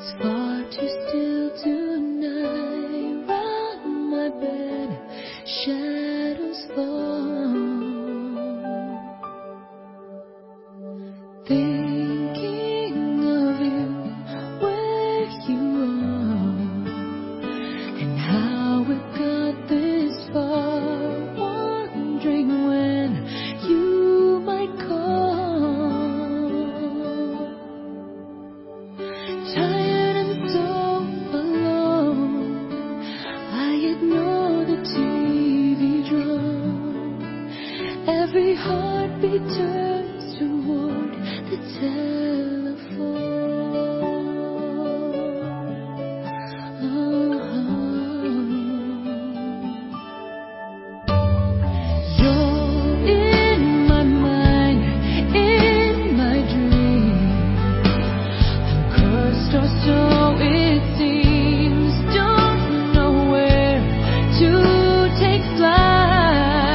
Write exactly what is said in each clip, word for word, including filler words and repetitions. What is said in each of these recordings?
far too still tonight. Round my bed, shadows fall. Thinking of you, where you are, and how we got this far. Wondering when you might call. Tired and so alone, I ignore the T V drum. Every heartbeat turns toward the telephone. You're in my mind, in my dreams. I'm cursed or so it seems. Don't know where to take flight.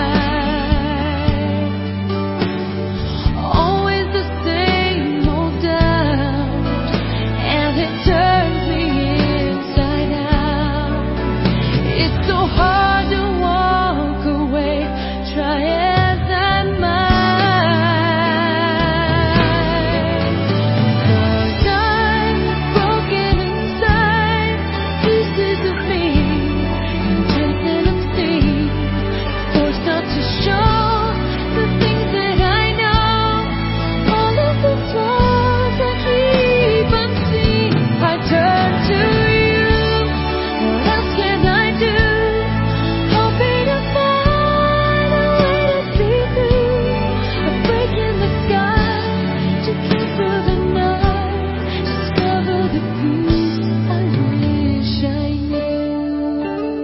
Always the same old doubt, and it turns me inside out. It's so hard to walk away, try as I might. 'Cause I'm broken inside, pieces of me, intense and obscene, forced not to show the things that I know. All of the flaws I keep unseen, I turn to you. What else can I do? Hoping to find a way to see through a break in the sky, to get through the night, discover the peace I wish I knew.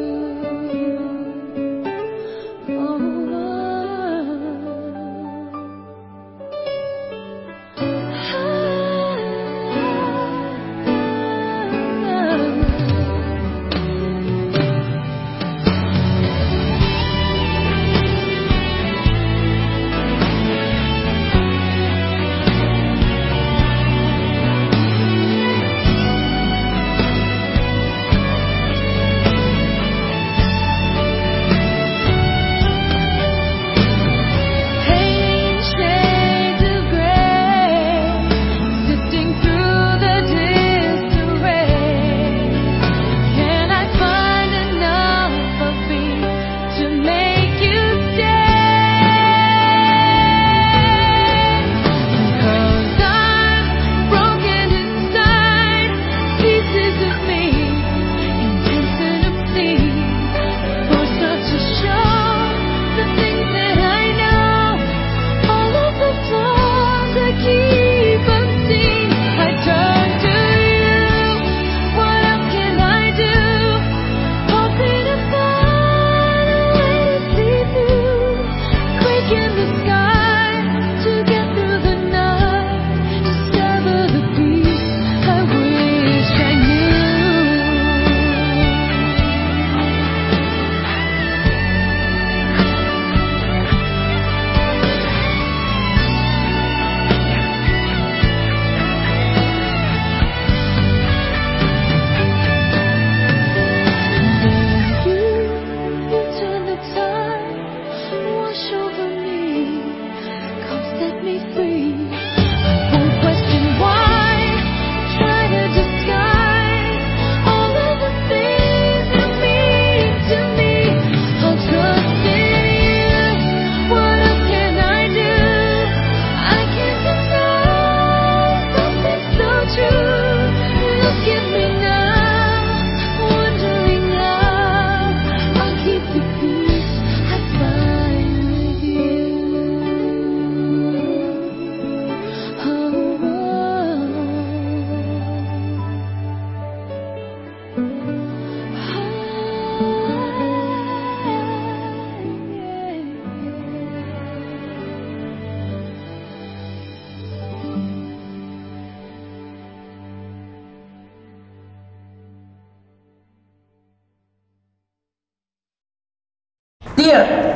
Painting shades of gray, sifting through the disarray. Can I find enough of me to make you stay? 'Cause I'm broken inside, pieces of me, intense and obscene, forced not to show the things that I know. All of the flaws I keep unseen, I turn to you. What else can I do? Hoping to find a way to see through. Quake in the sky, to get through the night, discover the peace I wish I knew. Then you, you turn the tide, wash over me, come set me free. I won't question why, try to disguise all of the things that mean to me. I'll trust in you. What else can I do? I can't deny something so true. Look at me now, wondering how I'll keep the peace I find with you. Oh, Dear